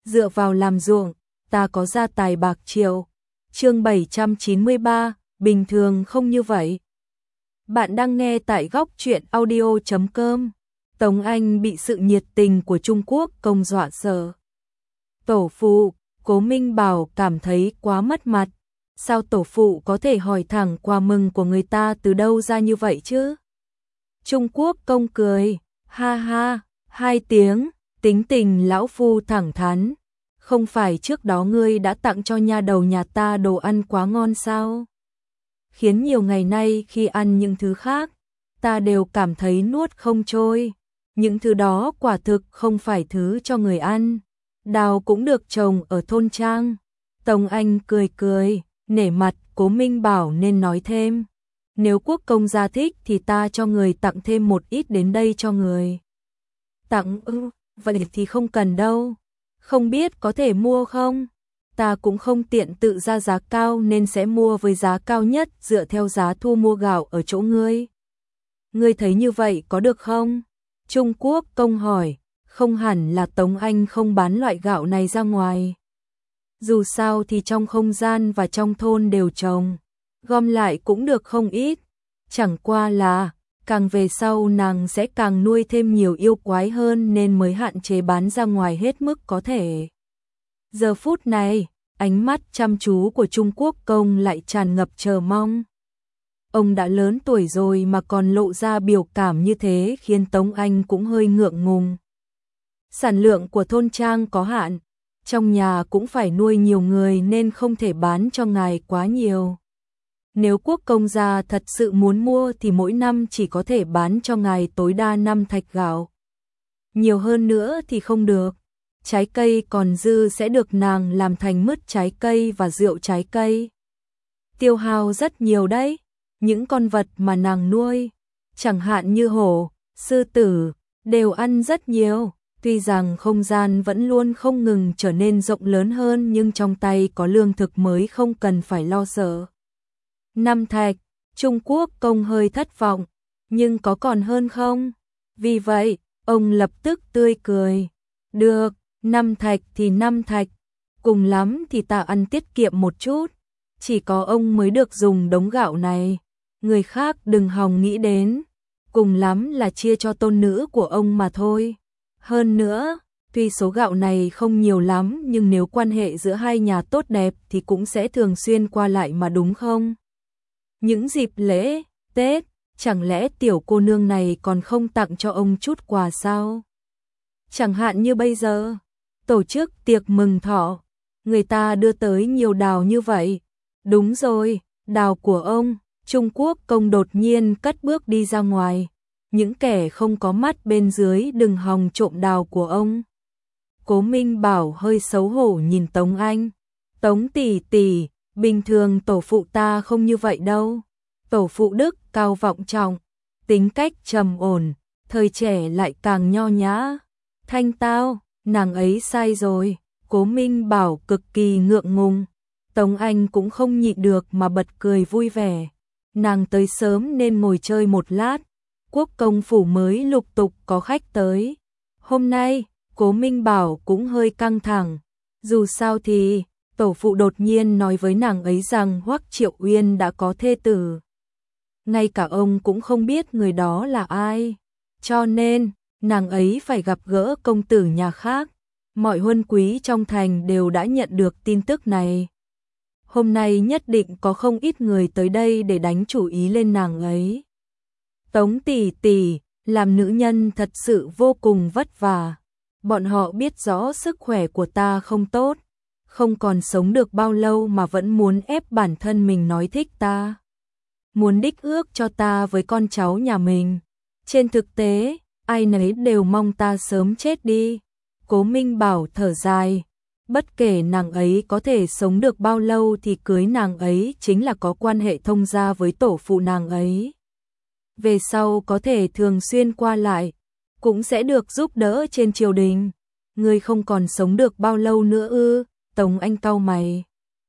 dựa vào làm ruộng, ta có gia tài bạc triệu. Chương 793, bình thường không như vậy. Bạn đang nghe tại góc truyện audio.com. Tống Anh bị sự nhiệt tình của Trung Quốc công dọa sợ. Tổ phụ, Cố Minh Bảo cảm thấy quá mất mặt. Sao tổ phụ có thể hỏi thẳng quà mừng của người ta từ đâu ra như vậy chứ? Trung Quốc công cười, ha ha, 2 tiếng, tính tình lão phu thẳng thắn. Không phải trước đó ngươi đã tặng cho nha đầu nhà ta đồ ăn quá ngon sao? Khiến nhiều ngày nay khi ăn những thứ khác, ta đều cảm thấy nuốt không trôi. Những thứ đó quả thực không phải thứ cho người ăn. Đào cũng được trồng ở thôn trang. Tống Anh cười cười, nể mặt Cố Minh Bảo nên nói thêm. Nếu quốc công gia thích thì ta cho người tặng thêm một ít đến đây cho người. Tặng vậy thì không cần đâu. Không biết có thể mua không? Ta cũng không tiện tự ra giá cao nên sẽ mua với giá cao nhất dựa theo giá thu mua gạo ở chỗ ngươi. Ngươi thấy như vậy có được không? Trung Quốc công hỏi, không hẳn là Tống Anh không bán loại gạo này ra ngoài. Dù sao thì trong không gian và trong thôn đều trồng, gom lại cũng được không ít. Chẳng qua là, càng về sau nàng sẽ càng nuôi thêm nhiều yêu quái hơn nên mới hạn chế bán ra ngoài hết mức có thể. Giờ phút này, ánh mắt chăm chú của Trung Quốc công lại tràn ngập chờ mong. Ông đã lớn tuổi rồi mà còn lộ ra biểu cảm như thế khiến Tống Anh cũng hơi ngượng ngùng. Sản lượng của thôn trang có hạn, trong nhà cũng phải nuôi nhiều người nên không thể bán cho ngài quá nhiều. Nếu quốc công gia thật sự muốn mua thì mỗi năm chỉ có thể bán cho ngài tối đa 5 thạch gạo. Nhiều hơn nữa thì không được. Trái cây còn dư sẽ được nàng làm thành mứt trái cây và rượu trái cây. Tiêu hao rất nhiều đấy. Những con vật mà nàng nuôi, chẳng hạn như hổ, sư tử, đều ăn rất nhiều. Tuy rằng không gian vẫn luôn không ngừng trở nên rộng lớn hơn nhưng trong tay có lương thực mới không cần phải lo sợ. 5 thạch, Trung Quốc công hơi thất vọng, nhưng có còn hơn không? Vì vậy, ông lập tức tươi cười. Được, 5 thạch thì 5 thạch, cùng lắm thì ta ăn tiết kiệm một chút. Chỉ có ông mới được dùng đống gạo này, người khác đừng hòng nghĩ đến. Cùng lắm là chia cho tôn nữ của ông mà thôi. Hơn nữa, tuy số gạo này không nhiều lắm nhưng nếu quan hệ giữa hai nhà tốt đẹp thì cũng sẽ thường xuyên qua lại mà đúng không? Những dịp lễ, Tết, chẳng lẽ tiểu cô nương này còn không tặng cho ông chút quà sao? Chẳng hạn như bây giờ, tổ chức tiệc mừng thọ, người ta đưa tới nhiều đào như vậy. Đúng rồi, đào của ông. Trung Quốc công đột nhiên cất bước đi ra ngoài. Những kẻ không có mắt bên dưới đừng hòng trộm đào của ông. Cố Minh Bảo hơi xấu hổ nhìn Tống Anh. Tống tỷ tỷ, bình thường tổ phụ ta không như vậy đâu. Tổ phụ Đức cao vọng trọng, tính cách trầm ổn, thời trẻ lại càng nho nhã. Thanh tao, nàng ấy sai rồi. Cố Minh Bảo cực kỳ ngượng ngùng. Tống Anh cũng không nhịn được mà bật cười vui vẻ. Nàng tới sớm nên ngồi chơi một lát. Quốc công phủ mới lục tục có khách tới. Hôm nay, Cố Minh Bảo cũng hơi căng thẳng. Dù sao thì, tổ phụ đột nhiên nói với nàng ấy rằng Hoắc Triệu Uyên đã có thê tử. Ngay cả ông cũng không biết người đó là ai. Cho nên, nàng ấy phải gặp gỡ công tử nhà khác. Mọi huân quý trong thành đều đã nhận được tin tức này. Hôm nay nhất định có không ít người tới đây để đánh chủ ý lên nàng ấy. Tống tỷ tỷ, làm nữ nhân thật sự vô cùng vất vả. Bọn họ biết rõ sức khỏe của ta không tốt, không còn sống được bao lâu mà vẫn muốn ép bản thân mình nói thích ta. Muốn đích ước cho ta với con cháu nhà mình. Trên thực tế, ai nấy đều mong ta sớm chết đi. Cố Minh Bảo thở dài. Bất kể nàng ấy có thể sống được bao lâu thì cưới nàng ấy chính là có quan hệ thông gia với tổ phụ nàng ấy. Về sau có thể thường xuyên qua lại, cũng sẽ được giúp đỡ trên triều đình. Ngươi không còn sống được bao lâu nữa ư? Tống Anh cau mày.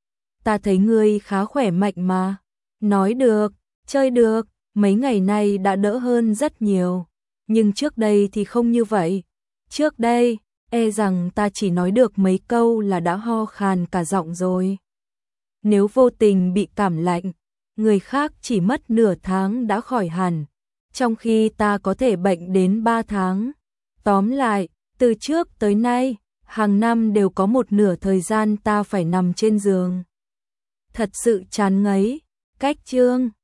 Ta thấy ngươi khá khỏe mạnh mà. Nói được, chơi được, mấy ngày nay đã đỡ hơn rất nhiều. Nhưng trước đây thì không như vậy. Trước đây, e rằng ta chỉ nói được mấy câu là đã ho khàn cả giọng rồi. Nếu vô tình bị cảm lạnh, người khác chỉ mất nửa tháng đã khỏi hẳn, trong khi ta có thể bệnh đến 3 tháng. Tóm lại, từ trước tới nay, hàng năm đều có một nửa thời gian ta phải nằm trên giường. Thật sự chán ngấy. Cách chương